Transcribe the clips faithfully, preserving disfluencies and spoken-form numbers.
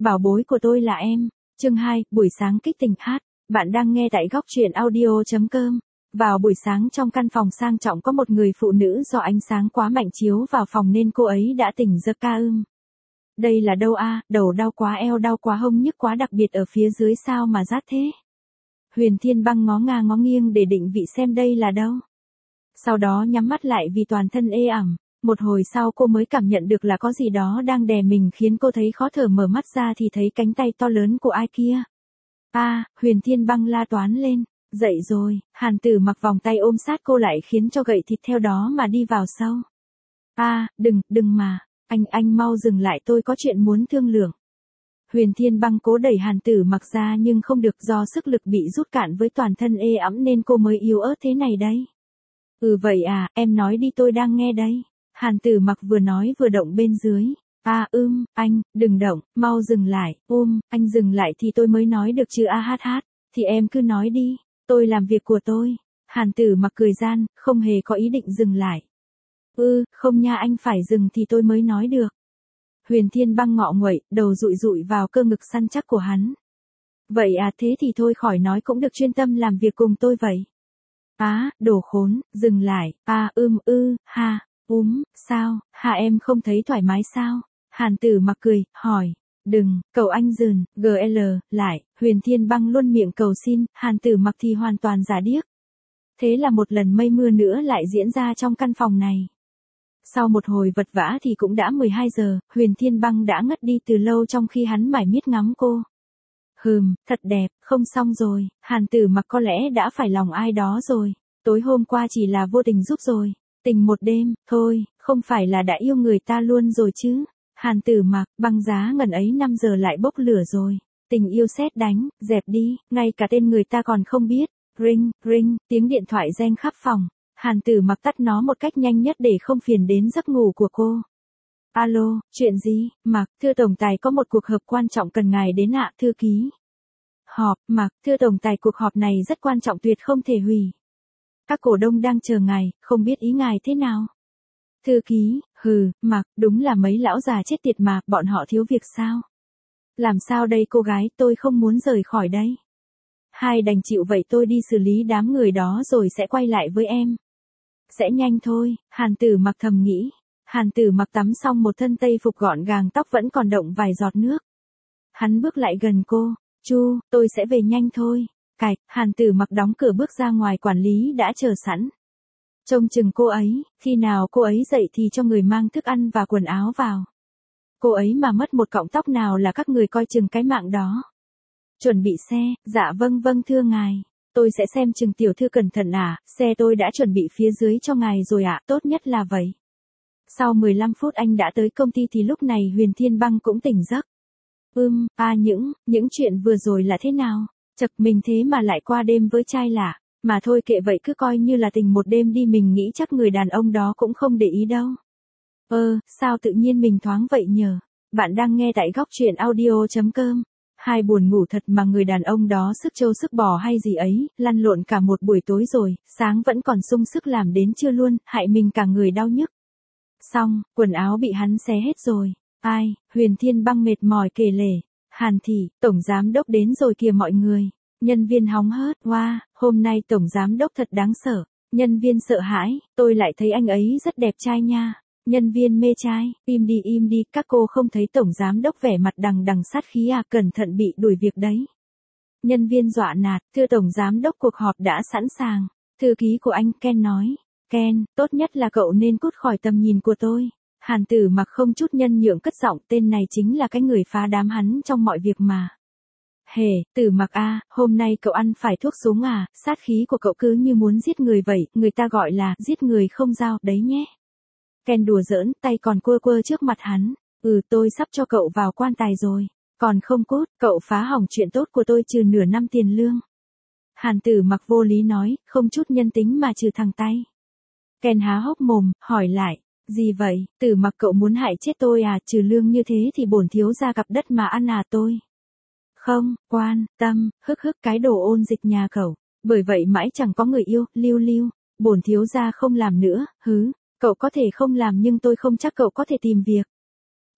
bảo bối của tôi là em. Chương hai, buổi sáng kích tình hát. Bạn đang nghe tại góc truyện audio.com. Vào buổi sáng trong căn phòng sang trọng có một người phụ nữ do ánh sáng quá mạnh chiếu vào phòng nên cô ấy đã tỉnh giấc ca ưm. Đây là đâu a, đầu đau quá, eo đau quá, hông nhức quá, đặc biệt ở phía dưới sao mà rát thế. Huyền Thiên Băng ngó ngang ngó nghiêng để định vị xem đây là đâu. Sau đó nhắm mắt lại vì toàn thân ê ẩm. Một hồi sau cô mới cảm nhận được là có gì đó đang đè mình khiến cô thấy khó thở, mở mắt ra thì thấy cánh tay to lớn của ai kia. A, à, Huyền Thiên Băng la toán lên. Dậy rồi, Hàn Tử mặc vòng tay ôm sát cô lại khiến cho gậy thịt theo đó mà đi vào sâu. A, à, đừng, đừng mà, anh, anh mau dừng lại, tôi có chuyện muốn thương lượng. Huyền Thiên Băng cố đẩy Hàn Tử mặc ra nhưng không được, do sức lực bị rút cạn với toàn thân ê ẩm nên cô mới yếu ớt thế này đấy. Ừ vậy à, em nói đi, tôi đang nghe đây. Hàn Tử mặc vừa nói vừa động bên dưới. A à, ưm, anh, đừng động, mau dừng lại, ôm, anh dừng lại thì tôi mới nói được chứ. A hát hát, thì em cứ nói đi, tôi làm việc của tôi. Hàn Tử mặc cười gian, không hề có ý định dừng lại. Ừ, không nha, anh phải dừng thì tôi mới nói được. Huyền Thiên Băng ngọ nguậy, đầu dụi dụi vào cơ ngực săn chắc của hắn. Vậy à, thế thì thôi khỏi nói cũng được, chuyên tâm làm việc cùng tôi vậy. Á, à, đồ khốn, dừng lại. A à, ưm ư, ha. Úm, sao, hà em không thấy thoải mái sao? Hàn Tử mặc cười, hỏi. Đừng, cầu anh dừng, giê lờ, lại, Huyền Thiên Băng luôn miệng cầu xin, Hàn Tử mặc thì hoàn toàn giả điếc. Thế là một lần mây mưa nữa lại diễn ra trong căn phòng này. Sau một hồi vật vã thì cũng đã mười hai giờ, Huyền Thiên Băng đã ngất đi từ lâu trong khi hắn mải miết ngắm cô. Hừm, thật đẹp, không xong rồi, Hàn Tử mặc có lẽ đã phải lòng ai đó rồi. Tối hôm qua chỉ là vô tình giúp rồi. Tình một đêm, thôi, không phải là đã yêu người ta luôn rồi chứ. Hàn Tử mặc, băng giá ngần ấy năm giờ lại bốc lửa rồi. Tình yêu sét đánh, dẹp đi, ngay cả tên người ta còn không biết. Ring, ring, tiếng điện thoại reng khắp phòng. Hàn Tử mặc tắt nó một cách nhanh nhất để không phiền đến giấc ngủ của cô. Alo, chuyện gì? Mặc, thưa tổng tài, có một cuộc họp quan trọng cần ngài đến ạ. Thư ký. Họp, Mặc, thưa tổng tài, cuộc họp này rất quan trọng, tuyệt không thể hủy. Các cổ đông đang chờ ngài, không biết ý ngài thế nào? Thư ký, hừ, Mặc, đúng là mấy lão già chết tiệt mà, bọn họ thiếu việc sao? Làm sao đây cô gái, tôi không muốn rời khỏi đây. Hai đành chịu vậy, tôi đi xử lý đám người đó rồi sẽ quay lại với em. Sẽ nhanh thôi, Hàn Tử mặc thầm nghĩ. Hàn Tử mặc tắm xong một thân tây phục gọn gàng, tóc vẫn còn động vài giọt nước. Hắn bước lại gần cô. Chu, tôi sẽ về nhanh thôi. Cạch, Hàn Tử mặc đóng cửa bước ra ngoài, quản lý đã chờ sẵn. Trông chừng cô ấy, khi nào cô ấy dậy thì cho người mang thức ăn và quần áo vào. Cô ấy mà mất một cọng tóc nào là các người coi chừng cái mạng đó. Chuẩn bị xe, dạ vâng vâng thưa ngài. Tôi sẽ xem chừng tiểu thư, cẩn thận à, xe tôi đã chuẩn bị phía dưới cho ngài rồi ạ, à, tốt nhất là vậy. Sau mười lăm phút anh đã tới công ty thì lúc này Huyền Thiên Băng cũng tỉnh giấc. Ưm, à những, những chuyện vừa rồi là thế nào? Chật, mình thế mà lại qua đêm với trai lạ. Mà thôi kệ vậy, cứ coi như là tình một đêm đi, mình nghĩ chắc người đàn ông đó cũng không để ý đâu. Ơ, sao tự nhiên mình thoáng vậy nhờ? Bạn đang nghe tại góc truyện audio.com. Hai buồn ngủ thật mà, người đàn ông đó sức trâu sức bò hay gì ấy, lăn lộn cả một buổi tối rồi, sáng vẫn còn sung sức làm đến trưa luôn, hại mình cả người đau nhức. Xong, quần áo bị hắn xé hết rồi. Ai, Huyền Thiên Băng mệt mỏi kể lể. Hàn thị, tổng giám đốc đến rồi kìa mọi người. Nhân viên hóng hớt, wow, hôm nay tổng giám đốc thật đáng sợ. Nhân viên sợ hãi, tôi lại thấy anh ấy rất đẹp trai nha. Nhân viên mê trai, im đi im đi, các cô không thấy tổng giám đốc vẻ mặt đằng đằng sát khí à, cẩn thận bị đuổi việc đấy. Nhân viên dọa nạt, thưa tổng giám đốc, cuộc họp đã sẵn sàng. Thư ký của anh, Ken nói. Ken, tốt nhất là cậu nên cút khỏi tầm nhìn của tôi. Hàn Tử mặc không chút nhân nhượng cất giọng, tên này chính là cái người phá đám hắn trong mọi việc mà. Hề, Tử mặc a, à, hôm nay cậu ăn phải thuốc súng à, sát khí của cậu cứ như muốn giết người vậy, người ta gọi là giết người không dao đấy nhé. Ken đùa giỡn, tay còn quơ quơ trước mặt hắn. Ừ, tôi sắp cho cậu vào quan tài rồi. Còn không cút, cậu phá hỏng chuyện tốt của tôi, trừ nửa năm tiền lương. Hàn Tử mặc vô lý nói, không chút nhân tính mà trừ thẳng tay. Ken há hốc mồm, hỏi lại. Gì vậy, Tử mặc cậu muốn hại chết tôi à, trừ lương như thế thì bổn thiếu gia gặp đất mà ăn à tôi. Không, quan tâm, hức hức cái đồ ôn dịch nhà cậu. Bởi vậy mãi chẳng có người yêu, lưu lưu. Bổn thiếu gia không làm nữa, hứ. Cậu có thể không làm nhưng tôi không chắc cậu có thể tìm việc.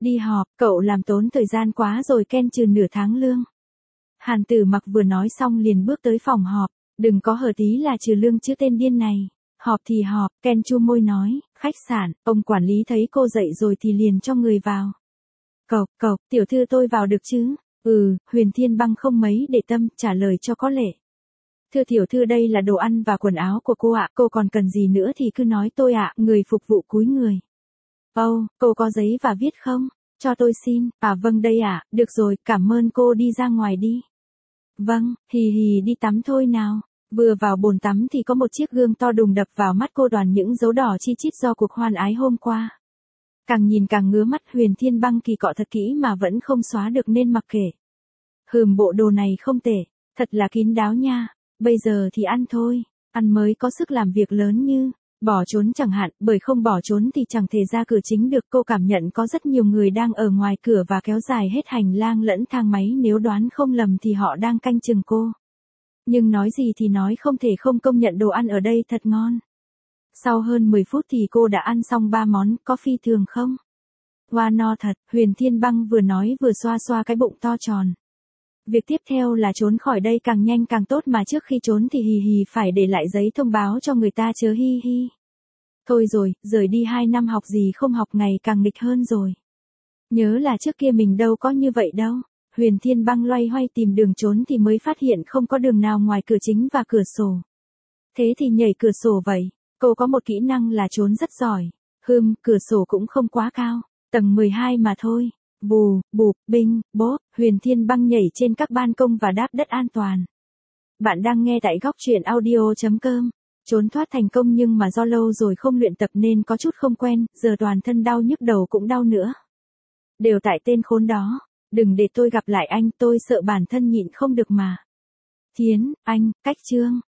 Đi họp, cậu làm tốn thời gian quá rồi Ken trừ nửa tháng lương. Hàn Tử Mặc vừa nói xong liền bước tới phòng họp, đừng có hở tí là trừ lương chứ tên điên này. Họp thì họp, Ken chu môi nói, khách sạn, ông quản lý thấy cô dậy rồi thì liền cho người vào. Cậu, cậu, tiểu thư tôi vào được chứ? Ừ, Huyền Thiên Băng không mấy để tâm, trả lời cho có lệ. Thưa tiểu thư đây là đồ ăn và quần áo của cô ạ, cô còn cần gì nữa thì cứ nói tôi ạ, người phục vụ cúi người. Âu, oh, cô có giấy và viết không? Cho tôi xin, à vâng đây ạ, được rồi, cảm ơn cô đi ra ngoài đi. Vâng, hì hì đi tắm thôi nào. Vừa vào bồn tắm thì có một chiếc gương to đùng đập vào mắt cô, đoàn những dấu đỏ chi chít do cuộc hoan ái hôm qua. Càng nhìn càng ngứa mắt, Huyền Thiên Băng kỳ cọ thật kỹ mà vẫn không xóa được nên mặc kệ. Hừm, bộ đồ này không tệ, thật là kín đáo nha, bây giờ thì ăn thôi, ăn mới có sức làm việc lớn như, bỏ trốn chẳng hạn, bởi không bỏ trốn thì chẳng thể ra cửa chính được. Cô cảm nhận có rất nhiều người đang ở ngoài cửa và kéo dài hết hành lang lẫn thang máy, nếu đoán không lầm thì họ đang canh chừng cô. Nhưng nói gì thì nói, không thể không công nhận đồ ăn ở đây thật ngon. Sau hơn mười phút thì cô đã ăn xong ba món, có phi thường không? Wow no thật, Huyền Thiên Băng vừa nói vừa xoa xoa cái bụng to tròn. Việc tiếp theo là trốn khỏi đây càng nhanh càng tốt, mà trước khi trốn thì hì hì phải để lại giấy thông báo cho người ta chớ hi hi. Thôi rồi, rời đi hai năm học gì không học, ngày càng nghịch hơn rồi. Nhớ là trước kia mình đâu có như vậy đâu. Huyền Thiên Băng loay hoay tìm đường trốn thì mới phát hiện không có đường nào ngoài cửa chính và cửa sổ. Thế thì nhảy cửa sổ vậy. Cô có một kỹ năng là trốn rất giỏi. Hừm, cửa sổ cũng không quá cao, tầng mười hai mà thôi. Bù, bụp, binh, bốp, Huyền Thiên Băng nhảy trên các ban công và đáp đất an toàn. Bạn đang nghe tại góc truyện audio chấm com. Trốn thoát thành công nhưng mà do lâu rồi không luyện tập nên có chút không quen, giờ toàn thân đau nhức đầu cũng đau nữa. Đều tại tên khốn đó. Đừng để tôi gặp lại anh, tôi sợ bản thân nhịn không được mà. Thiến, anh, cách chương.